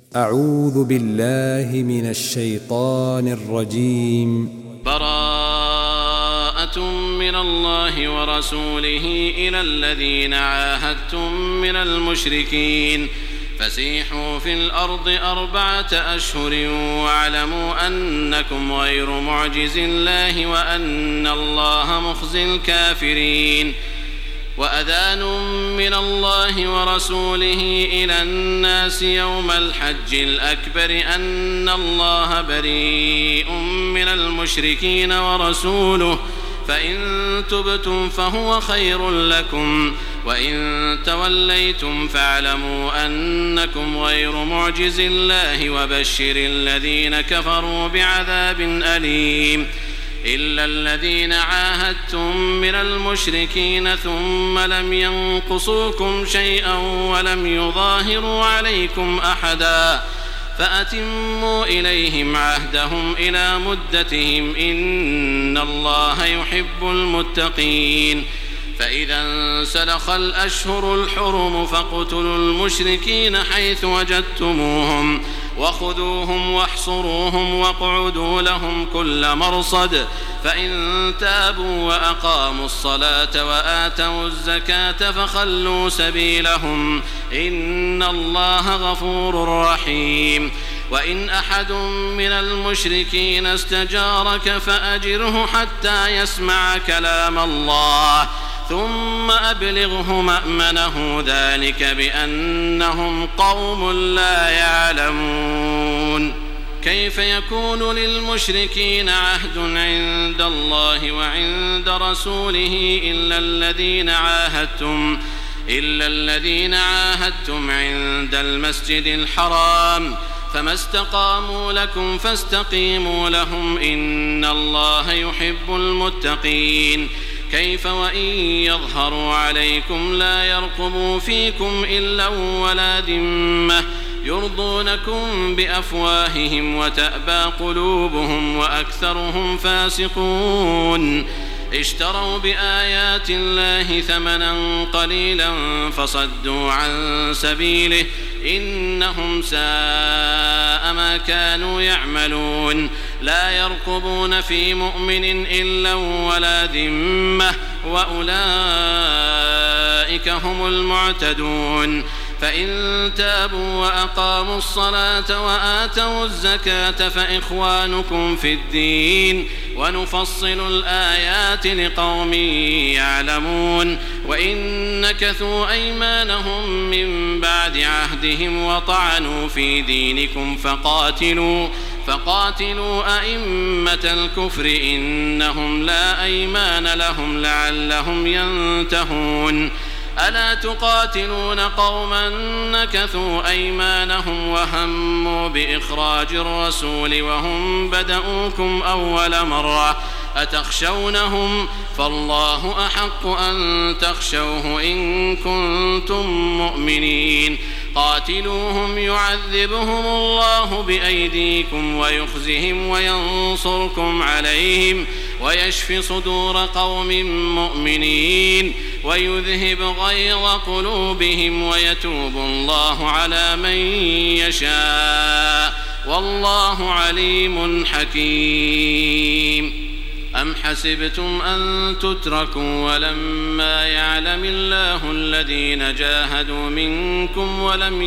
أعوذ بالله من الشيطان الرجيم. براءة من الله ورسوله إلى الذين عاهدتم من المشركين فسيحوا في الأرض 4 أشهر واعلموا أنكم غير معجز الله وأن الله مخزي الكافرين. وأذان من الله ورسوله إلى الناس يوم الحج الأكبر أن الله بريء من المشركين ورسوله فإن تبتم فهو خير لكم وإن توليتم فاعلموا أنكم غير معجز الله وبشر الذين كفروا بعذاب أليم. إلا الذين عاهدتم من المشركين ثم لم ينقصوكم شيئا ولم يظاهروا عليكم أحدا فأتموا إليهم عهدهم إلى مدتهم إن الله يحب المتقين. فإذا انسلخ الأشهر الحرم فاقتلوا المشركين حيث وجدتموهم وخذوهم واحصروهم واقعدوا لهم كل مرصد فإن تابوا وأقاموا الصلاة وآتوا الزكاة فخلوا سبيلهم إن الله غفور رحيم. وإن أحد من المشركين استجارك فأجره حتى يسمع كلام الله ثم أبلغه مأمنه ذلك بأنهم قوم لا يعلمون. كيف يكون للمشركين عهد عند الله وعند رسوله إلا الذين عاهدتم عند المسجد الحرام فما استقاموا لكم فاستقيموا لهم إن الله يحب المتقين. كيف وإن يظهروا عليكم لا يرقبوا فيكم إلا ولا ذمة يرضونكم بأفواههم وتأبى قلوبهم وأكثرهم فاسقون. اشتروا بآيات الله ثمنا قليلا فصدوا عن سبيله إنهم ساء ما كانوا يعملون. لا يرقبون في مؤمن إلا ولا ذمة وأولئك هم المعتدون. فإن تابوا وأقاموا الصلاة وآتوا الزكاة فإخوانكم في الدين ونفصل الآيات لقوم يعلمون. وإن نكثوا أيمانهم من بعد عهدهم وطعنوا في دينكم فقاتلوا أئمة الكفر إنهم لا أيمان لهم لعلهم ينتهون. ألا تقاتلون قوما نكثوا أيمانهم وهموا بإخراج الرسول وهم بدؤوكم أول مرة أتخشونهم فالله أحق أن تخشوه إن كنتم مؤمنين. قاتلوهم يعذبهم الله بأيديكم ويخزهم وينصركم عليهم ويشف صدور قوم مؤمنين ويذهب غيظ قلوبهم ويتوب الله على من يشاء والله عليم حكيم. أم حسبتم أن تتركوا ولما يعلم الله الذين جاهدوا منكم ولم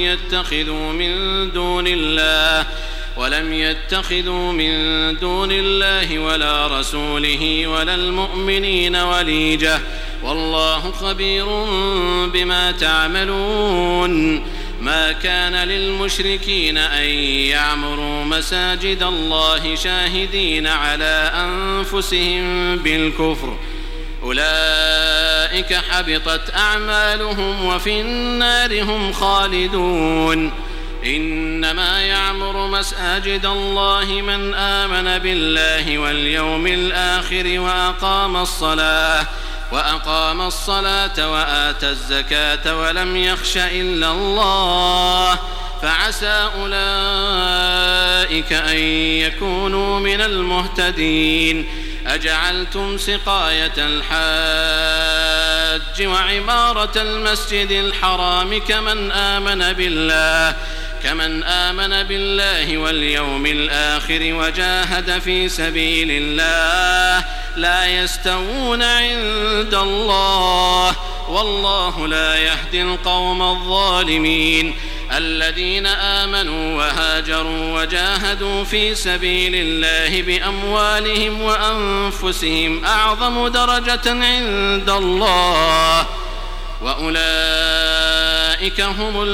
يتخذوا من دون الله ولا رسوله ولا المؤمنين وليجة والله خبير بما تعملون. ما كان للمشركين أن يعمروا مساجد الله شاهدين على أنفسهم بالكفر أولئك حبطت أعمالهم وفي النار هم خالدون. إنما يعمر مساجد الله من آمن بالله واليوم الآخر وأقام الصلاة وآتى الزكاة ولم يخش إلا الله فعسى أولئك أن يكونوا من المهتدين. أجعلتم سقاية الحاج وعمارة المسجد الحرام كمن آمن بالله واليوم الآخر وجاهد في سبيل الله لا يستوون عند الله والله لا يهدي القوم الظالمين الذين آمنوا وهاجروا وجاهدوا في سبيل الله بأموالهم وأنفسهم أعظم درجة عند الله وأولئك هم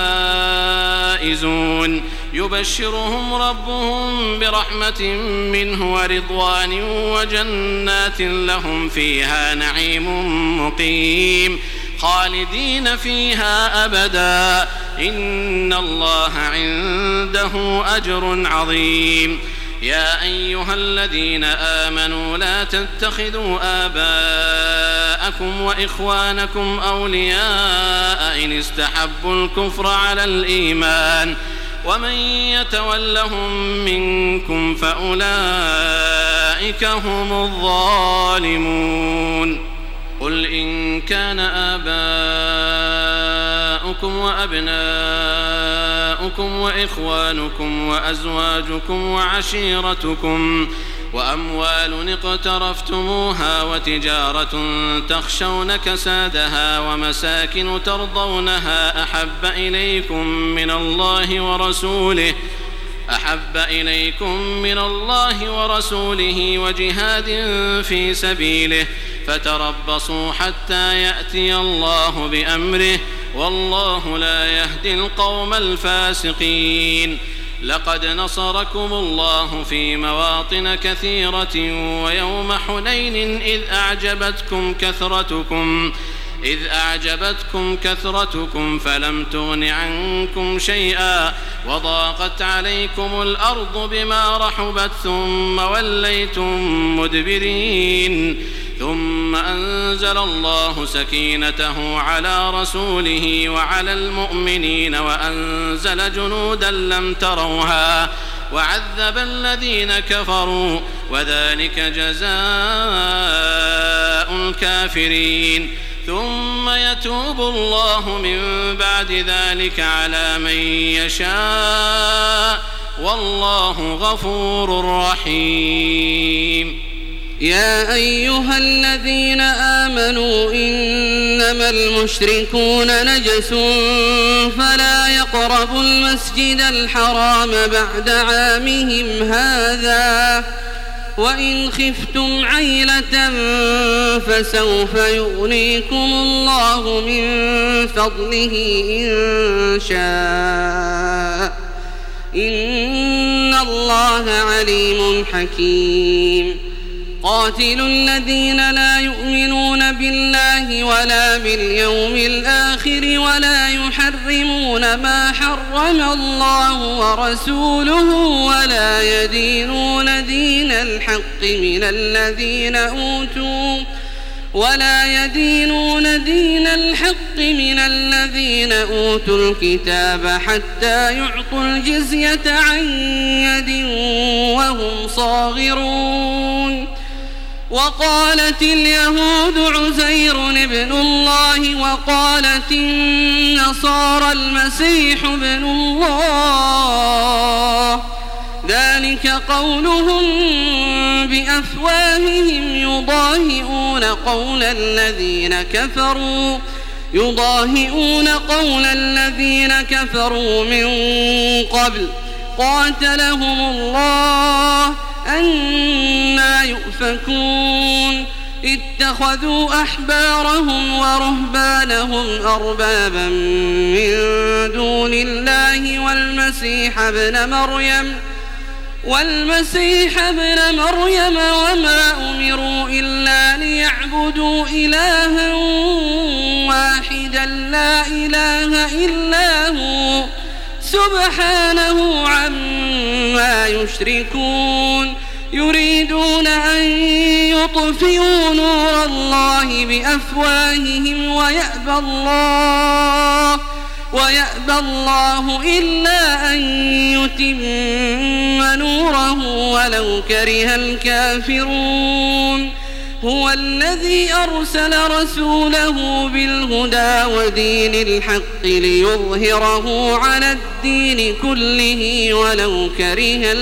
الفائزون يبشرهم ربهم برحمة منه ورضوان وجنات لهم فيها نعيم مقيم خالدين فيها أبدا إن الله عنده أجر عظيم يا أيها الذين آمنوا لا تتخذوا آباءكم وإخوانكم أولياء إن استحبوا الكفر على الإيمان ومن يتولهم منكم فأولئك هم الظالمون قل إن كان آباؤكم وأبناؤكم وإخوانكم وأزواجكم وعشيرتكم وأموال اقترفتموها وتجارة تخشون كسادها ومساكن ترضونها أحب إليكم من الله ورسوله وجهاد في سبيله فتربصوا حتى يأتي الله بأمره والله لا يهدي القوم الفاسقين لقد نصركم الله في مواطن كثيرة ويوم حنين إذ أعجبتكم كثرتكم فلم تغن عنكم شيئا وضاقت عليكم الأرض بما رحبت ثم وليتم مدبرين ثم أنزل الله سكينته على رسوله وعلى المؤمنين وأنزل جنودا لم تروها وعذب الذين كفروا وذلك جزاء الكافرين ثم يتوب الله من بعد ذلك على من يشاء والله غفور رحيم يا أيها الذين آمنوا إنما المشركون نجس فلا يقربوا المسجد الحرام بعد عامهم هذا وإن خفتم عيلة فسوف يغنيكم الله من فضله إن شاء إن الله عليم حكيم قاتلوا الذين لا يؤمنون بالله ولا باليوم الآخر ولا يحرمون ما حرم الله ورسوله ولا يدينون دين الحق من الذين أوتوا الكتاب حتى يعطوا الجزية عن يد وهم صاغرون وقالت اليهود عزير ابن الله وقالت النصارى المسيح ابن الله ذلك قولهم بأفواههم يضاهئون قول الذين كفروا من قبل قاتلهم الله أنى يؤفكون اتخذوا أحبارهم ورهبانهم أربابا من دون الله والمسيح ابن مريم وما أمروا إلا ليعبدوا إلها واحدا لا إله إلا هو سبحانه عما يشركون يريدون أن يطفئوا نور الله بأفواههم ويأبى الله إلا أن يتم نوره ولو كره الكافرون هو الذي أرسل رسوله بالهدى ودين الحق ليظهره على الدين كله ولو كره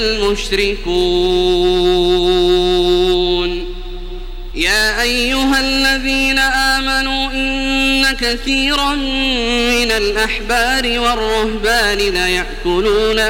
المشركون يا أيها الذين آمنوا إن كثيرا من الأحبار والرهبان ليأكلون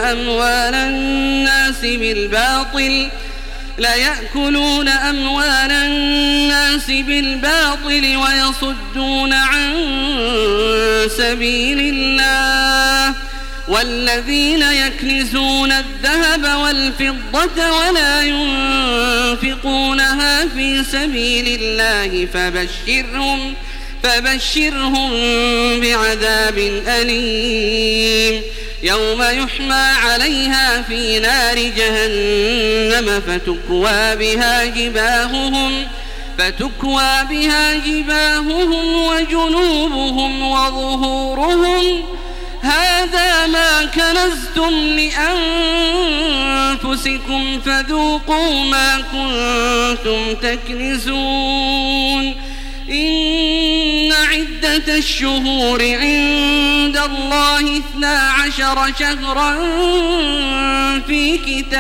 أموال الناس بالباطل ويصدون عن سبيل الله والذين يكنزون الذهب والفضة ولا ينفقونها في سبيل الله فبشرهم بعذاب أليم يوم يحمى عليها في نار جهنم فتكوى بها جباههم وجنوبهم وظهورهم هذا ما كنزتم لأنفسكم فذوقوا ما كنتم تكنزون إن عدة الشهور عند الله 12 شهرا في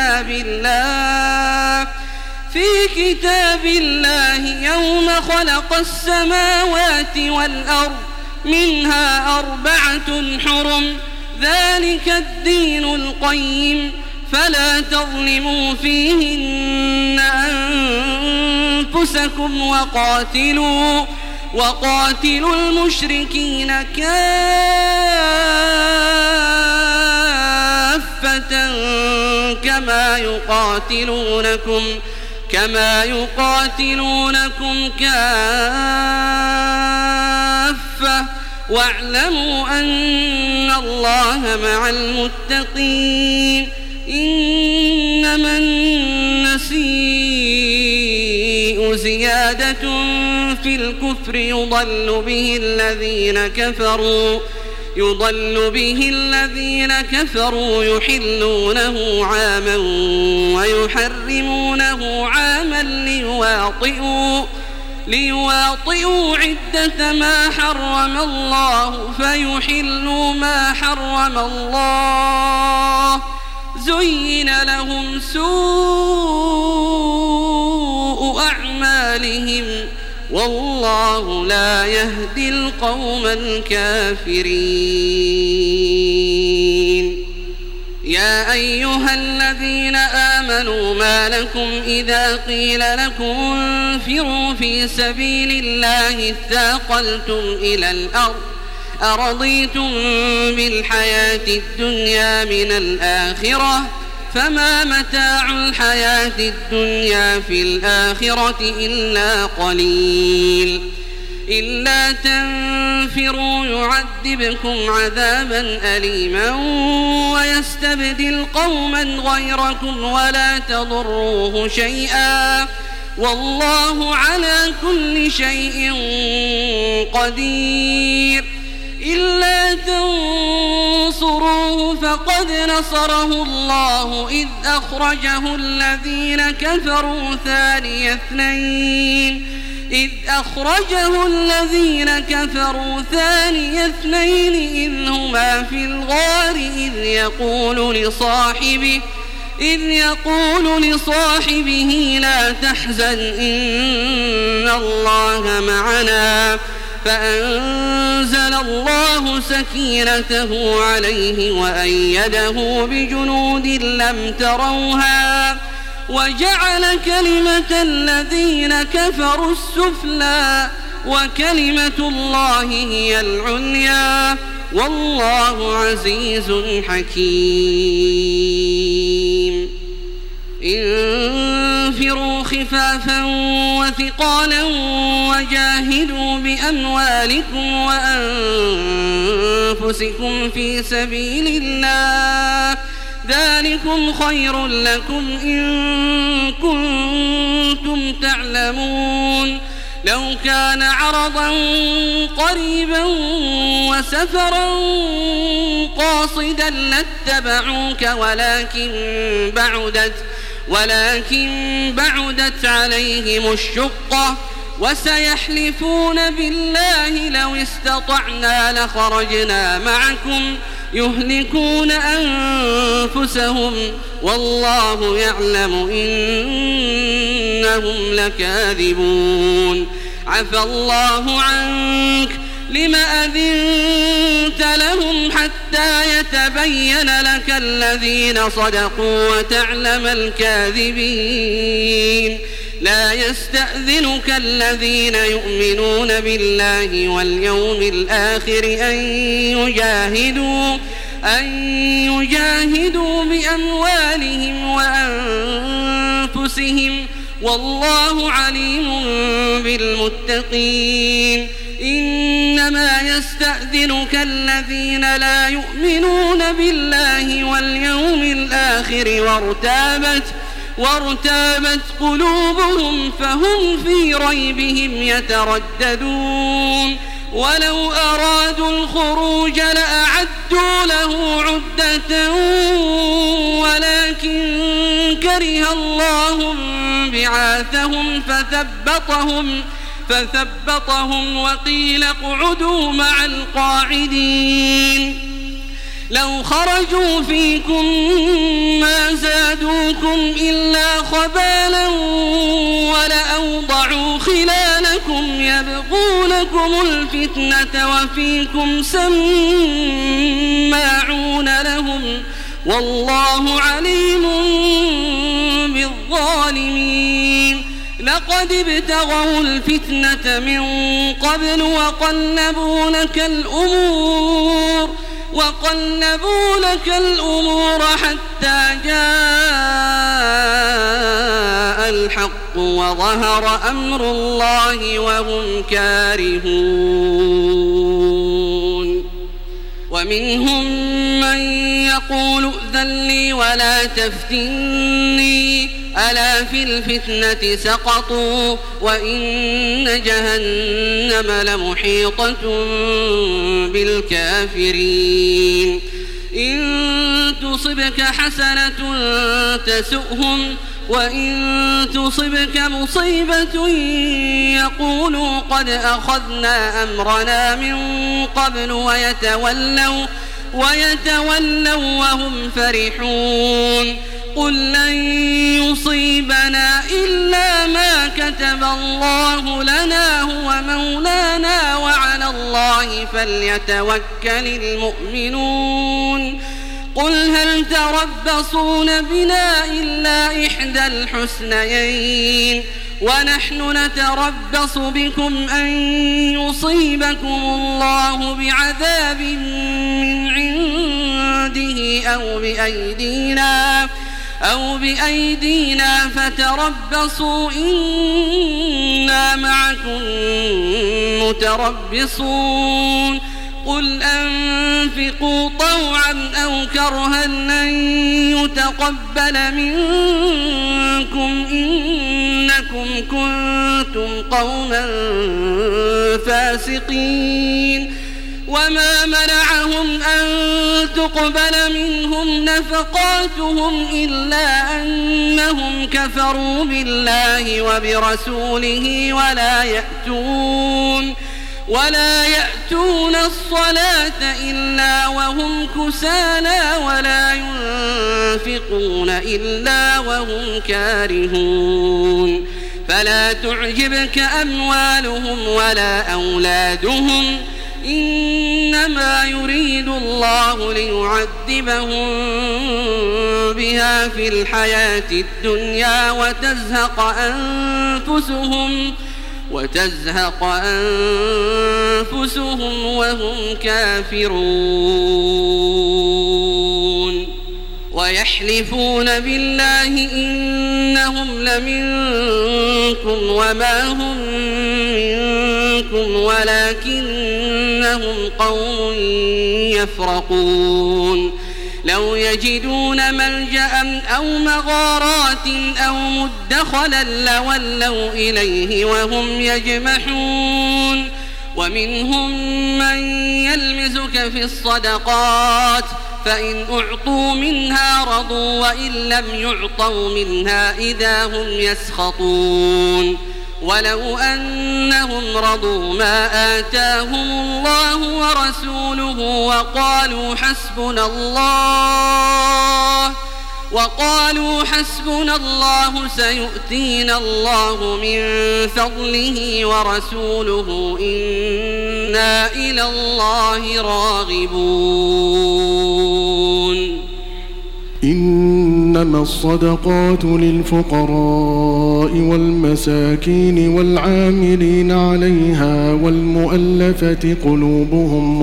كتاب الله يوم خلق السماوات والأرض منها 4 حرم ذلك الدين القيم فلا تظلموا فيهن أنفسكم وقاتلوا المشركين كافة كما يقاتلونكم كافة واعلموا أن الله مع المتقين إنما النسيء زيادة في الكفر يضل به الذين كفروا يحلونه عاما ويحرمونه عاما ليواطئوا عدة ما حرم الله فيحلوا ما حرم الله زين لهم سوء أعمالهم والله لا يهدي القوم الكافرين يا أيها الذين آمنوا ما لكم إذا قيل لكم انفروا في سبيل الله اثاقلتم إلى الأرض أرضيتم بالحياة الدنيا من الآخرة فما متاع الحياة الدنيا في الآخرة إلا قليل إلا تنفروا يعذبكم عذابا أليما ويستبدل قوما غيركم ولا تضروه شيئا والله على كل شيء قدير إلا تنصروه فقد نصره الله إذ أخرجه الذين كفروا ثاني اثنين إذ هما في الغار إذ يقول لصاحبه لا تحزن إن الله معنا فأنزل الله سكينته عليه وأيده بجنود لم تروها وجعل كلمة الذين كفروا السفلى وكلمة الله هي العليا والله عزيز حكيم انفروا خفافا وثقالا وجاهدوا بأموالكم وأنفسكم في سبيل الله ذلكم خير لكم إن كنتم تعلمون لو كان عرضا قريبا وسفرا قاصدا لاتبعوك ولكن بعدت عليهم الشقة وسيحلفون بالله لو استطعنا لخرجنا معكم يهلكون أنفسهم والله يعلم إنهم لكاذبون عفى الله عنك لم أذنت لهم حتى يتبين لك الذين صدقوا وتعلم الكاذبين لا يستأذنك الذين يؤمنون بالله واليوم الآخر أن يجاهدوا بأموالهم وأنفسهم والله عليم بالمتقين إنما يستأذنك الذين لا يؤمنون بالله واليوم الآخر وارتابت قلوبهم فهم في ريبهم يترددون ولو أرادوا الخروج لأعدوا له عدة ولكن كره الله بعاثهم فثبطهم وقيل اقعدوا مع القاعدين لو خرجوا فيكم ما زادوكم إلا خبالا ولأوضعوا خلالكم يبغونكم الفتنة وفيكم سماعون لهم والله عليم بالظالمين لقد ابتغوا الفتنة من قبل وقلبوا لك الأمور حتى جاء الحق وظهر أمر الله وهم كارهون ومنهم من يقول ائذن لي ولا تفتني ألا في الفتنة سقطوا وإن جهنم لمحيطة بالكافرين إن تصبك حسنة تسؤهم وإن تصبك مصيبة يقولوا قد أخذنا أمرنا من قبل ويتولوا وهم فرحون قل لن يصيبنا إلا ما كتب الله لنا هو مولانا وعلى الله فليتوكل المؤمنون قل هل تربصون بنا إلا إحدى الحسنيين ونحن نتربص بكم أن يصيبكم الله بعذاب من عنده أو بأيدينا فتربصوا إنا معكم متربصون قل أنفقوا طوعا أو كرها لن يتقبل منكم إنكم كنتم قوما فاسقين وما منعهم أن تقبل منهم نفقاتهم إلا أنهم كفروا بالله وبرسوله ولا يأتون الصلاة إلا وهم كسالى ولا ينفقون إلا وهم كارهون فلا تعجبك أموالهم ولا أولادهم إنما يريد الله ليعذبهم بها في الحياة الدنيا وتزهق أنفسهم وهم كافرون ويحلفون بالله إنهم لمنكم وما هم منكم ولكنهم قوم يفرقون لو يجدون ملجأ أو مغارات أو مدخلا لولوا إليه وهم يجمحون ومنهم من يلمزك في الصدقات فإن أعطوا منها رضوا وإن لم يعطوا منها إذا هم يسخطون ولو أنهم رضوا ما آتاهم الله ورسوله وقالوا حسبنا الله سيؤتينا الله من فضله ورسوله إنا إلى الله راغبون. إنما الصدقات للفقراء والمساكين والعاملين عليها والمؤلفة قلوبهم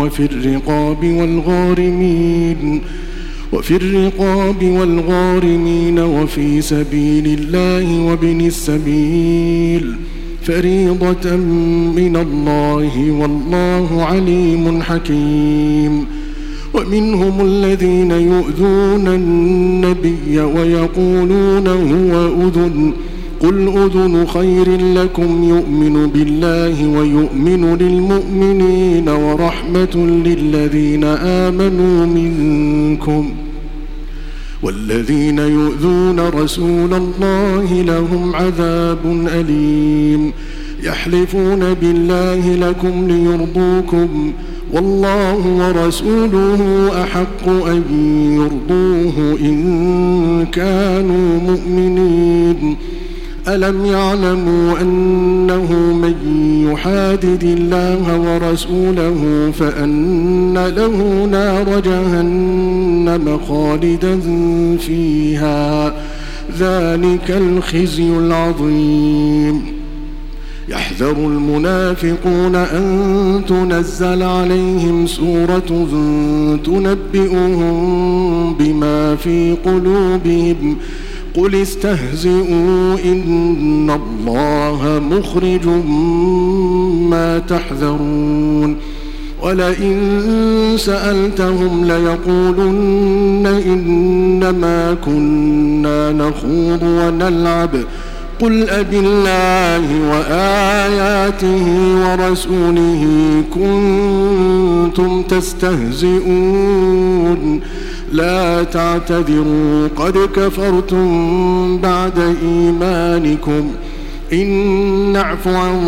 وفي الرقاب والغارمين وفي سبيل الله وابن السبيل فريضة من الله والله عليم حكيم. ومنهم الذين يؤذون النبي ويقولون هو أذن قل أذن خير لكم يؤمن بالله ويؤمن للمؤمنين ورحمة للذين آمنوا منكم والذين يؤذون رسول الله لهم عذاب أليم. يحلفون بالله لكم ليرضوكم والله ورسوله أحق أن يرضوه إن كانوا مؤمنين. ألم يعلموا أنه من يحادد الله ورسوله فأن له نار جهنم خالدا فيها ذلك الخزي العظيم. يحذر المنافقون أن تنزل عليهم سورة تنبئهم بما في قلوبهم قل استهزئوا إن الله مخرج ما تحذرون. ولئن سألتهم ليقولن إنما كنا نخوض ونلعب قل أبالله وآياته ورسوله كنتم تستهزئون لا تعتذروا قد كفرتم بعد إيمانكم إن نعف عن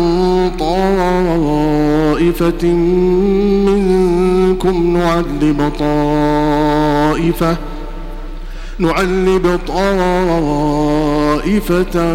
طائفة منكم نعذب طائفة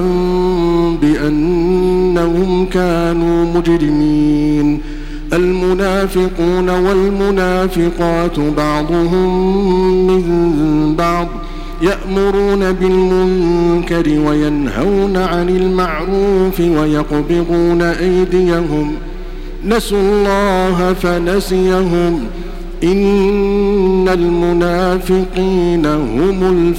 بأنهم كانوا مجرمين. المنافقون والمنافقات بعضهم من بعض يأمرون بالمنكر وينهون عن المعروف ويقبضون أيديهم نسوا الله فنسيهم إن المنافقين هم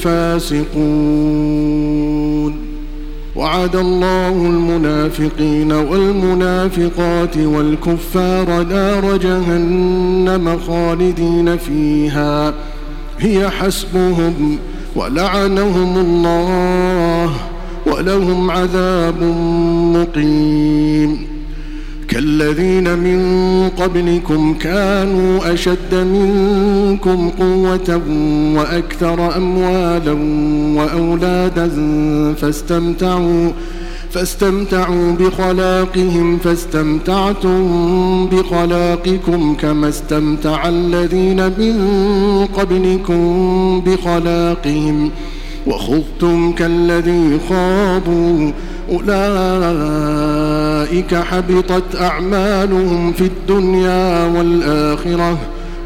الفاسقون. وعد الله المنافقين والمنافقات والكفار نار جهنم خالدين فيها هي حسبهم ولعنهم الله ولهم عذاب مقيم. كالذين من قبلكم كانوا أشد منكم قوة وأكثر أموالا وأولادا فاستمتعوا بخلاقهم فاستمتعتم بخلاقكم كما استمتع الذين من قبلكم بخلاقهم وخضتم كالذي خاضوا أولئك حبطت أعمالهم في الدنيا والآخرة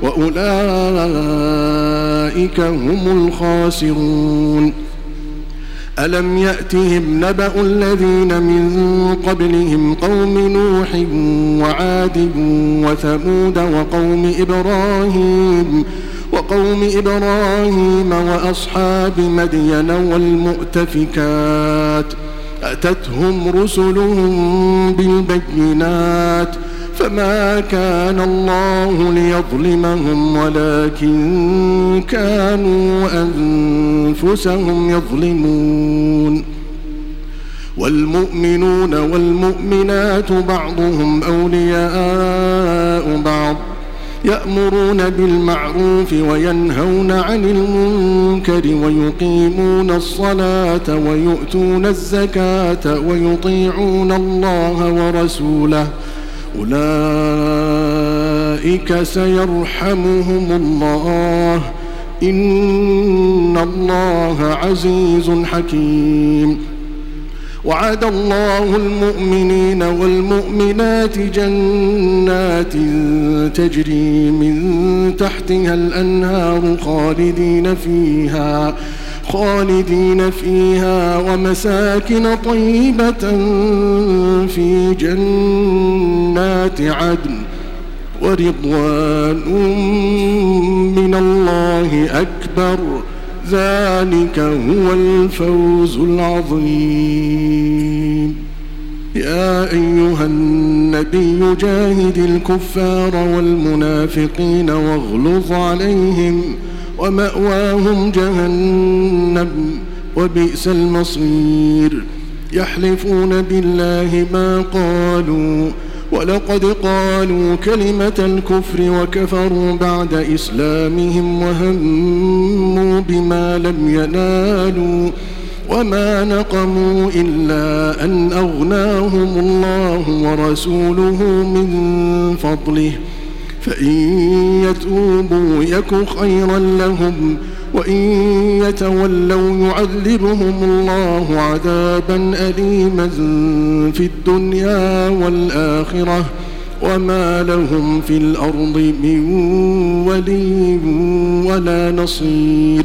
وأولئك هم الخاسرون. ألم يأتهم نبأ الذين من قبلهم قوم نوح وعاد وثمود وقوم إبراهيم وأصحاب مدين والمؤتفكات أتتهم رسلهم بالبينات فما كان الله ليظلمهم ولكن كانوا أنفسهم يظلمون. والمؤمنون والمؤمنات بعضهم أولياء بعض يأمرون بالمعروف وينهون عن المنكر ويقيمون الصلاة ويؤتون الزكاة ويطيعون الله ورسوله أولئك سيرحمهم الله إن الله عزيز حكيم. وعد الله المؤمنين والمؤمنات جنات تجري من تحتها الأنهار خالدين فيها ومساكن طيبة في جنات عدن ورضوان من الله أكبر ذلك هو الفوز العظيم. يا أيها النبي جاهد الكفار والمنافقين واغلظ عليهم ومأواهم جهنم وبئس المصير. يحلفون بالله ما قالوا ولقد قالوا كلمة الكفر وكفروا بعد إسلامهم وهموا بما لم ينالوا وما نقموا إلا أن أغناهم الله ورسوله من فضله فإن يتوبوا يك خيرا لهم وإن يتولوا يعذبهم الله عذابا أليما في الدنيا والآخرة وما لهم في الأرض من ولي ولا نصير.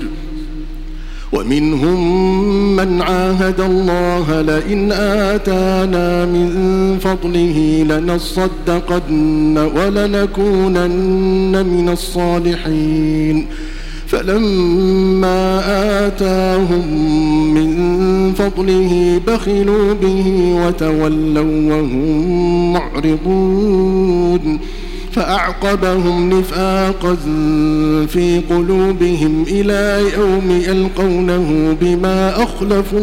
ومنهم من عاهد الله لئن آتانا من فضله لنصدقن ولنكونن من الصالحين فلما آتاهم من فضله بخلوا به وتولوا وهم معرضون فأعقبهم نفاقا في قلوبهم إلى يوم يلقونه بما أخلفوا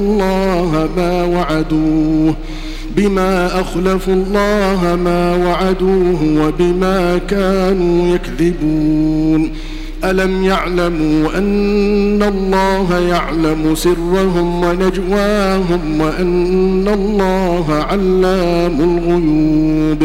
الله ما وعدوه وبما كانوا يكذبون. ألم يعلموا أن الله يعلم سرهم ونجواهم وأن الله علام الغيوب.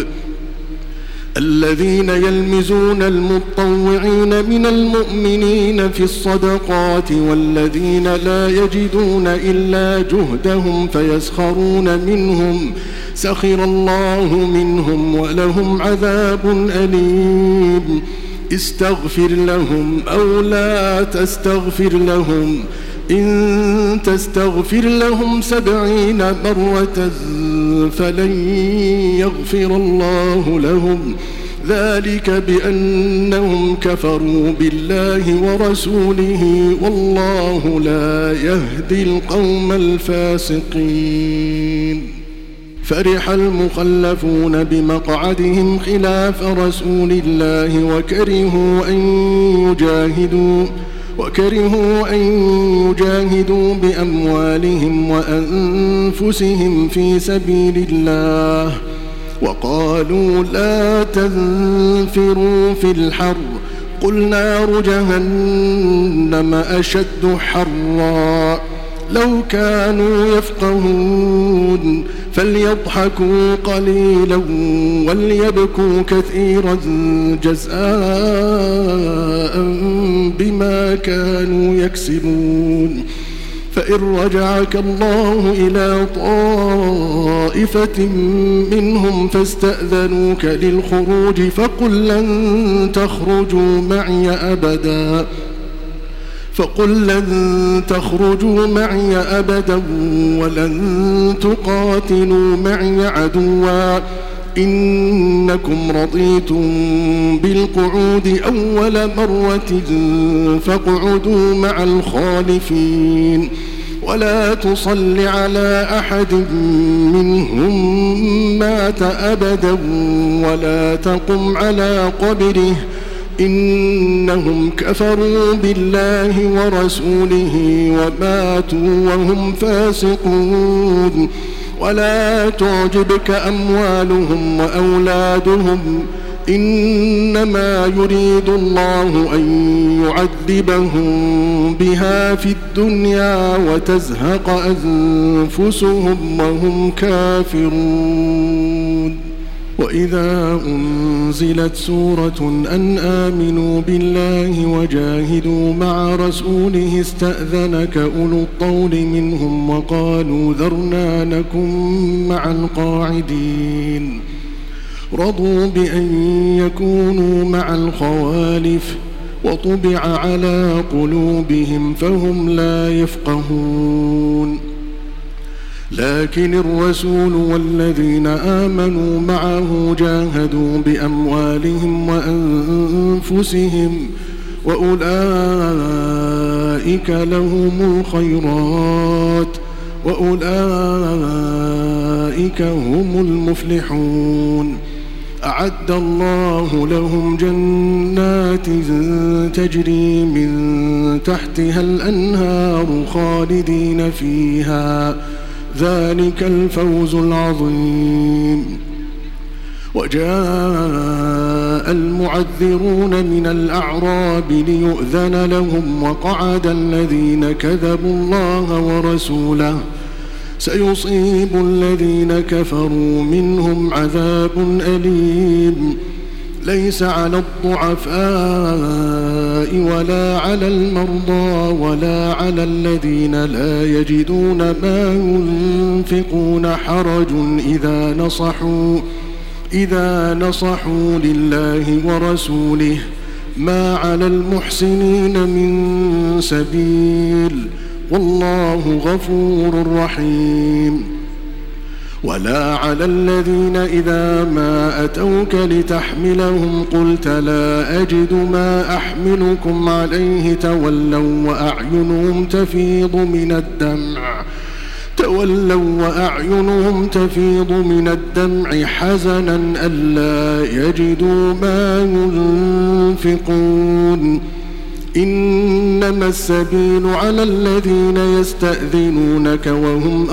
الذين يلمزون المطوعين من المؤمنين في الصدقات والذين لا يجدون إلا جهدهم فيسخرون منهم سخر الله منهم ولهم عذاب أليم. استغفر لهم أو لا تستغفر لهم إن تستغفر لهم 70 مرة فلن يغفر الله لهم ذلك بأنهم كفروا بالله ورسوله والله لا يهدي القوم الفاسقين. فرح المخلفون بمقعدهم خلاف رسول الله وكرهوا أن يجاهدوا بأموالهم وأنفسهم في سبيل الله وقالوا لا تنفروا في الحر قل نار جهنم أشد حرا لو كانوا يفقهون فليضحكوا قليلا وليبكوا كثيرا جزاء بما كانوا يكسبون. فإن رجعك الله إلى طائفة منهم فاستأذنوك للخروج فقل لن تخرجوا معي أبدا ولن تقاتلوا معي عدوا إنكم رضيتم بالقعود أول مرة فاقعدوا مع الخالفين ولا تصل على أحد منهم مات أبدا ولا تقم على قبره إنهم كفروا بالله ورسوله وماتوا وهم فاسقون. ولا تعجبك أموالهم وأولادهم إنما يريد الله أن يعذبهم بها في الدنيا وتزهق أنفسهم وهم كافرون. وإذا أنزلت سورة أن آمنوا بالله وجاهدوا مع رسوله استأذنك أولو الطول منهم وقالوا ذرنا نكن مع القاعدين. رضوا بأن يكونوا مع الخوالف وطبع على قلوبهم فهم لا يفقهون. لكن الرسول والذين آمنوا معه جاهدوا بأموالهم وأنفسهم وأولئك لهم الخيرات وأولئك هم المفلحون. أعد الله لهم جنات تجري من تحتها الأنهار خالدين فيها ذلك الفوز العظيم. وجاء المعذرون من الأعراب ليؤذن لهم وقعد الذين كذبوا الله ورسوله سيصيب الذين كفروا منهم عذاب أليم. ليس على الضعفاء ولا على المرضى ولا على الذين لا يجدون ما ينفقون حرج إذا نصحوا لله ورسوله ما على المحسنين من سبيل والله غفور رحيم. ولا على الذين إذا ما أتوك لتحملهم قلت لا أجد ما أحملكم عليه تولوا وأعينهم تفيض من الدمع حزنا ألا يجدوا ما ينفقون. إنما السبيل على الذين يستأذنونك وهم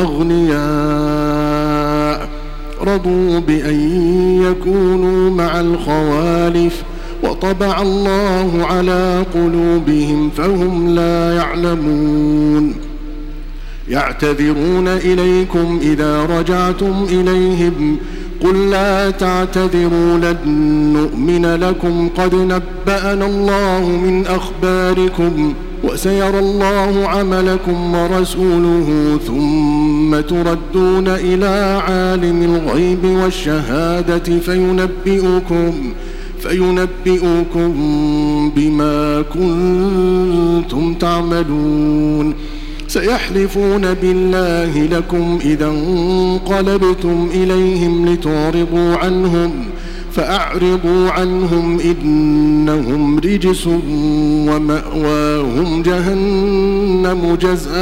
أغنياء رضوا بأن يكونوا مع الخوالف وطبع الله على قلوبهم فهم لا يعلمون. يعتذرون إليكم إذا رجعتم إليهم قل لا تعتذروا لن نؤمن لكم قد نبأنا الله من أخباركم وسيرى الله عملكم ورسوله ثم تردون إلى عالم الغيب والشهادة فينبئكم بما كنتم تعملون. سيحلفون بالله لكم إذا انقلبتم إليهم لتعرضوا عنهم فأعرضوا عنهم إنهم رجس ومأواهم جهنم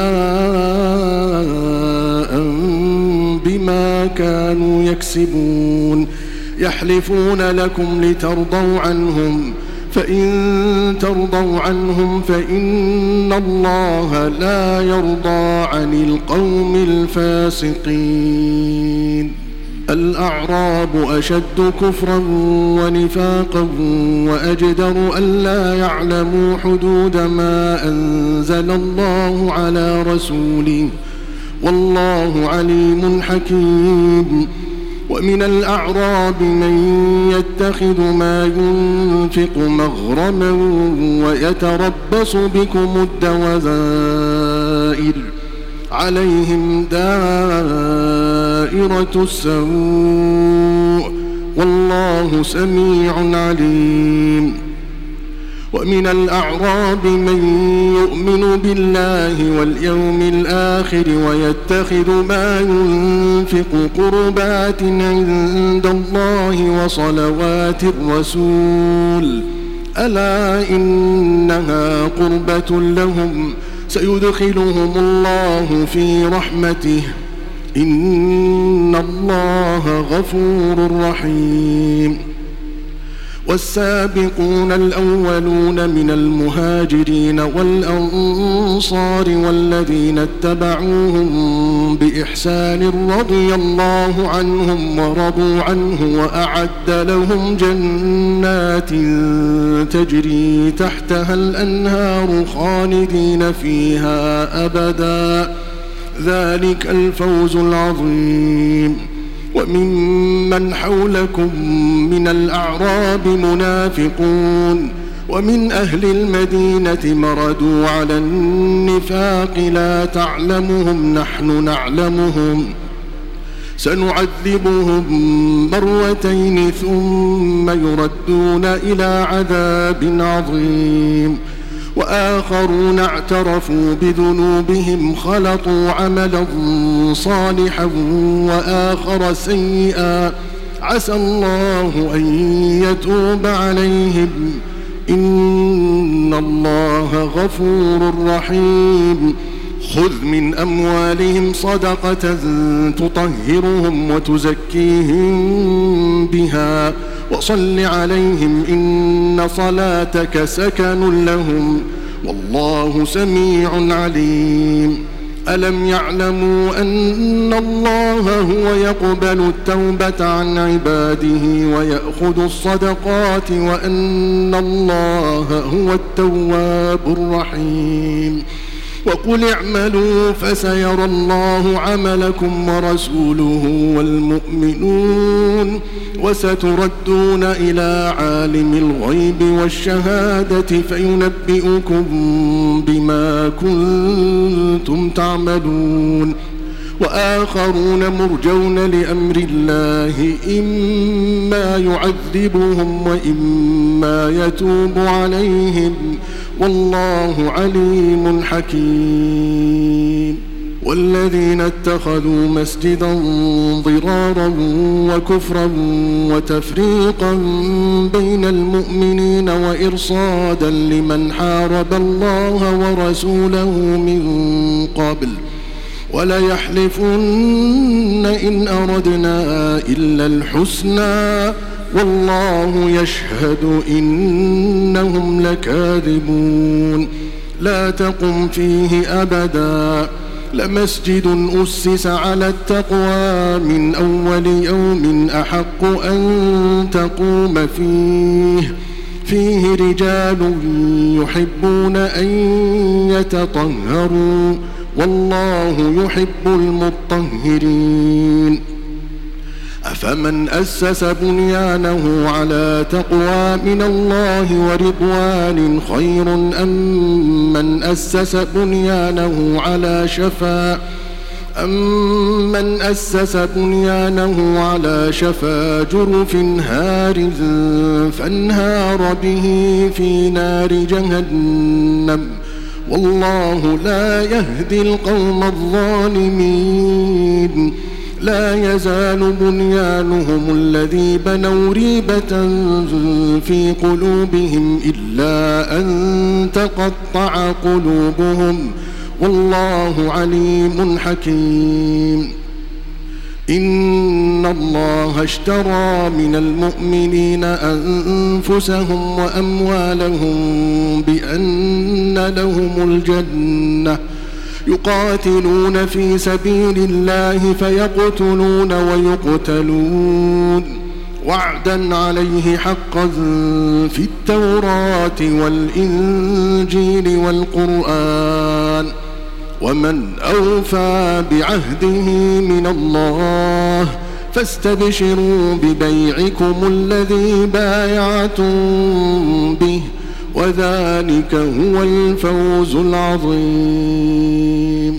جزاء بما كانوا يكسبون. يحلفون لكم لترضوا عنهم فإن ترضوا عنهم فإن الله لا يرضى عن القوم الفاسقين. الأعراب أشد كفرا ونفاقا وأجدر ألا يعلموا حدود ما أنزل الله على رسوله والله عليم حكيم. ومن الأعراب من يتخذ ما ينفق مغرما ويتربص بكم الدوائر عليهم دائرة السوء والله سميع عليم. ومن الأعراب من يؤمن بالله واليوم الآخر ويتخذ ما ينفق قربات عند الله وصلوات الرسول ألا إنها قربة لهم سيدخلهم الله في رحمته إن الله غفور رحيم. والسابقون الأولون من المهاجرين والأنصار والذين اتبعوهم بإحسان رضي الله عنهم ورضوا عنه وأعد لهم جنات تجري تحتها الأنهار خالدين فيها أبدا ذلك الفوز العظيم. وممن حولكم من الأعراب منافقون ومن أهل المدينة مردوا على النفاق لا تعلمهم نحن نعلمهم سنعذبهم مرتين ثم يردون إلى عذاب عظيم. وآخرون اعترفوا بذنوبهم خلطوا عملا صالحا وآخر سيئا عسى الله أن يتوب عليهم إن الله غفور رحيم. خذ من أموالهم صدقة تطهرهم وتزكيهم بها وصل عليهم إن صلاتك سكن لهم والله سميع عليم. ألم يعلموا أن الله هو يقبل التوبة عن عباده ويأخذ الصدقات وأن الله هو التواب الرحيم. وقل اعملوا فسيرى الله عملكم ورسوله والمؤمنون وستردون إلى عالم الغيب والشهادة فينبئكم بما كنتم تعملون. وآخرون مرجون لأمر الله إما يعذبهم وإما يتوب عليهم والله عليم حكيم. والذين اتخذوا مسجدا ضرارا وكفرا وتفريقا بين المؤمنين وإرصادا لمن حارب الله ورسوله من قبل وليحلفن إن أردنا إلا الحسنى والله يشهد إنهم لكاذبون. لا تقم فيه أبدا لمسجد أسس على التقوى من أول يوم أحق أن تقوم فيه رجال يحبون أن يتطهروا والله يحب المطهرين. أفمن أسس بنيانه على تقوى من الله ورضوان خير أم من أسس بنيانه على شفا جرف هار فانهار به في نار جهنم والله لا يهدي القوم الظالمين. لا يزال بنيانهم الذي بنوا ريبة في قلوبهم إلا أن تقطع قلوبهم والله عليم حكيم. إن الله اشترى من المؤمنين أنفسهم وأموالهم بأن لهم الجنة يقاتلون في سبيل الله فيقتلون ويقتلون وعدا عليه حقا في التوراة والإنجيل والقرآن ومن أوفى بعهده من الله فاستبشروا ببيعكم الذي بايعتم به وذلك هو الفوز العظيم.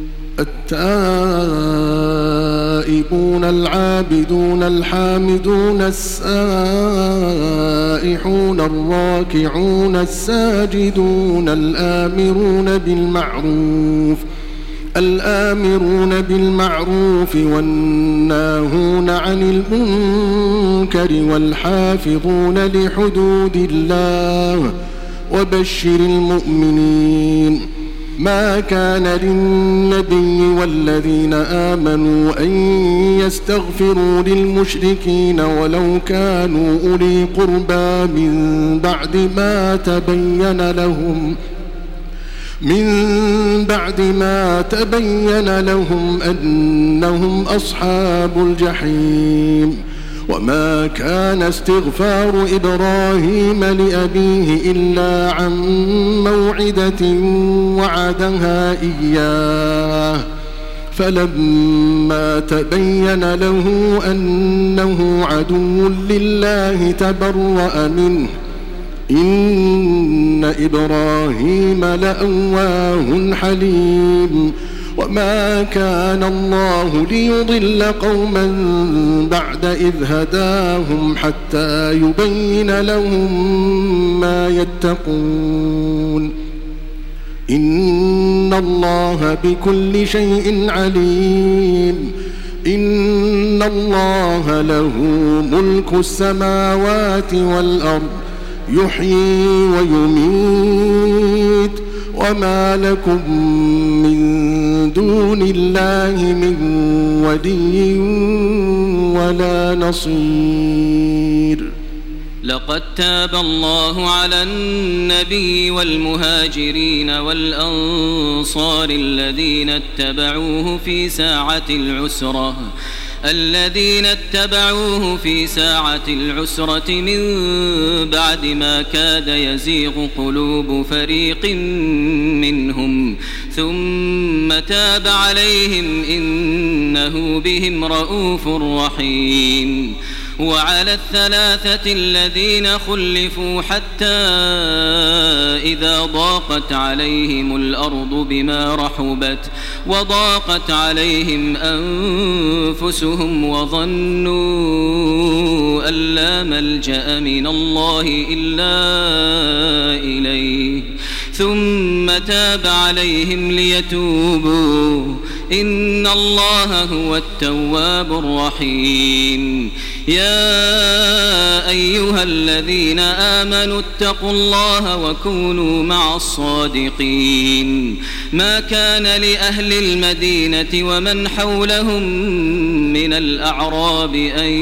التائبون العابدون الحامدون السائحون الراكعون الساجدون الآمرون بالمعروف والناهون عن المنكر والحافظون لحدود الله وبشر المؤمنين. ما كان للنبي والذين آمنوا أن يستغفروا للمشركين ولو كانوا أولي قربى من بعد ما تبين لهم أنهم أصحاب الجحيم. وما كان استغفار إبراهيم لأبيه إلا عن موعدة وعدها إياه فلما تبين له أنه عدو لله تبرأ منه إن إبراهيم لأواه حليم. وما كان الله ليضل قوما بعد إذ هداهم حتى يبين لهم ما يتقون إن الله بكل شيء عليم. إن الله له ملك السماوات والأرض يحيي ويميت وما لكم من دون الله من ولي ولا نصير. لقد تاب الله على النبي والمهاجرين والأنصار الذين اتبعوه في ساعة العسرة من بعد ما كاد يزيغ قلوب فريق منهم ثم تاب عليهم إنه بهم رؤوف رحيم. وعلى الثلاثة الذين خلفوا حتى إذا ضاقت عليهم الأرض بما رحبت وضاقت عليهم أنفسهم وظنوا أن لا ملجأ من الله إلا إليه ثم تاب عليهم ليتوبوا إن الله هو التواب الرحيم. يا أيها الذين آمنوا اتقوا الله وكونوا مع الصادقين. ما كان لأهل المدينة ومن حولهم من الأعراب أن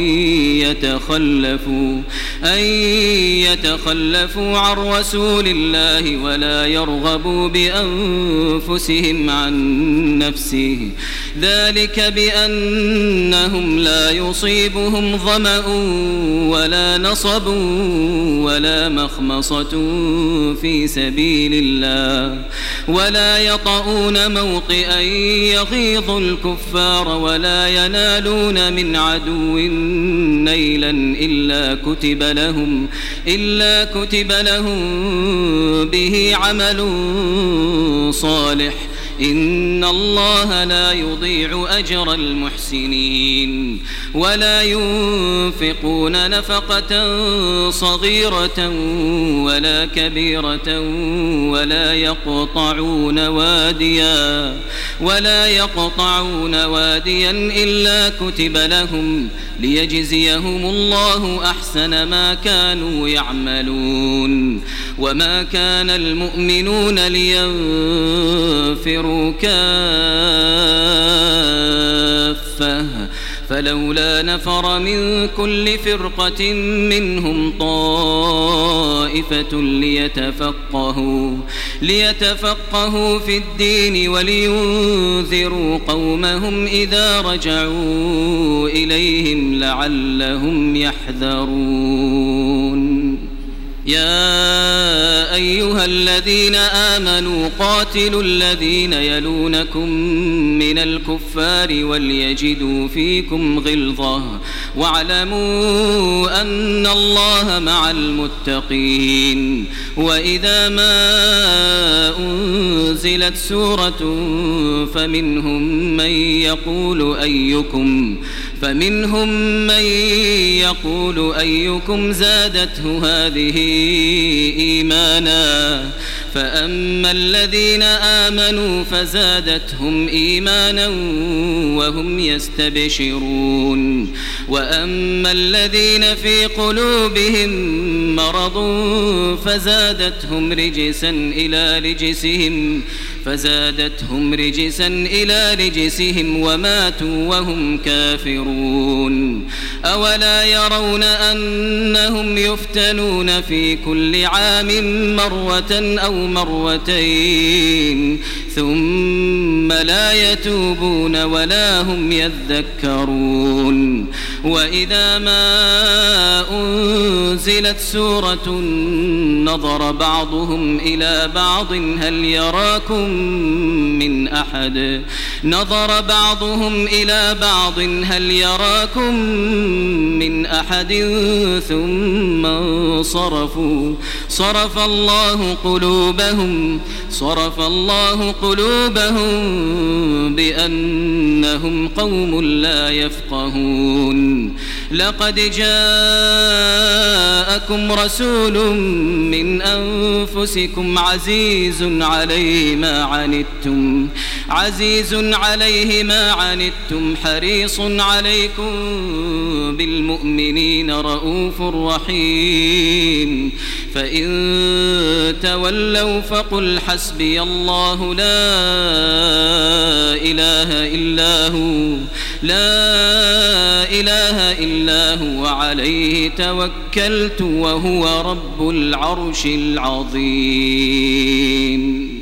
يتخلفوا عن رسول الله ولا يرغبوا بأنفسهم عن نفسه ذلك بأنهم لا يصيبهم ظمأ ولا نصب ولا مخمصة في سبيل الله ولا يطؤون موطئا يغيظ الكفار ولا ينالون من عدو نيلا إلا كتب لهم به عمل صالح إن الله لا يضيع أجر المحسنين. ولا ينفقون نفقة صغيرة ولا كبيرة ولا يقطعون واديا إلا كتب لهم ليجزيهم الله أحسن ما كانوا يعملون. وما كان المؤمنون لينفروا كافة فلولا نفر من كل فرقة منهم طائفة ليتفقهوا في الدين ولينذروا قومهم إذا رجعوا إليهم لعلهم يحذرون. يا أيها الذين آمنوا قاتلوا الذين يلونكم من الكفار وليجدوا فيكم غلظة واعلموا أن الله مع المتقين. وإذا ما أنزلت سورة فمنهم من يقول أيكم زادته هذه إيمانا فأما الذين آمنوا فزادتهم إيمانا وهم يستبشرون. وأما الذين في قلوبهم مرض فزادتهم رجسا إلى رجسهم فزادتهم رجسا إلى رجسهم وماتوا وهم كافرون أولا يرون أنهم يفتنون في كل عام مرة أو مرتين ثم لا يتوبون ولا هم يذكرون وإذا ما أنزلت سورة نظر بعضهم إلى بعض هل يراكم من أحد ثم انصرفوا صرف الله قلوبهم بأنهم قوم لا يفقهون لقد جاءكم رسول من أنفسكم عزيز عليه ما عنتم حريص عليكم بالمؤمنين رؤوف رحيم فإن تولوا فقل حسبي الله لا إله إلا هو عليه توكلت وهو رب العرش العظيم.